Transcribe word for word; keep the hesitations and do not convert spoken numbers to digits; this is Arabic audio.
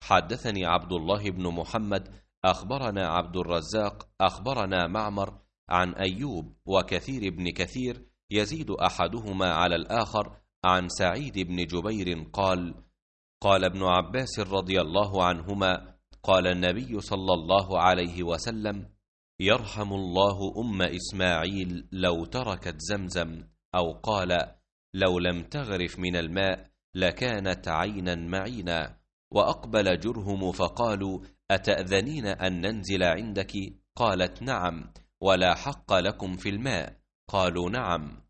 حدثني عبد الله بن محمد أخبرنا عبد الرزاق أخبرنا معمر عن أيوب وكثير بن كثير يزيد أحدهما على الآخر عن سعيد بن جبير قال: قال ابن عباس رضي الله عنهما: قال النبي صلى الله عليه وسلم: يرحم الله أم إسماعيل لو تركت زمزم، أو قال: لو لم تغرف من الماء لكانت عينا معينا. وأقبل جرهم فقالوا: أتأذنين أن ننزل عندك؟ قالت: نعم، ولا حق لكم في الماء. قالوا: نعم.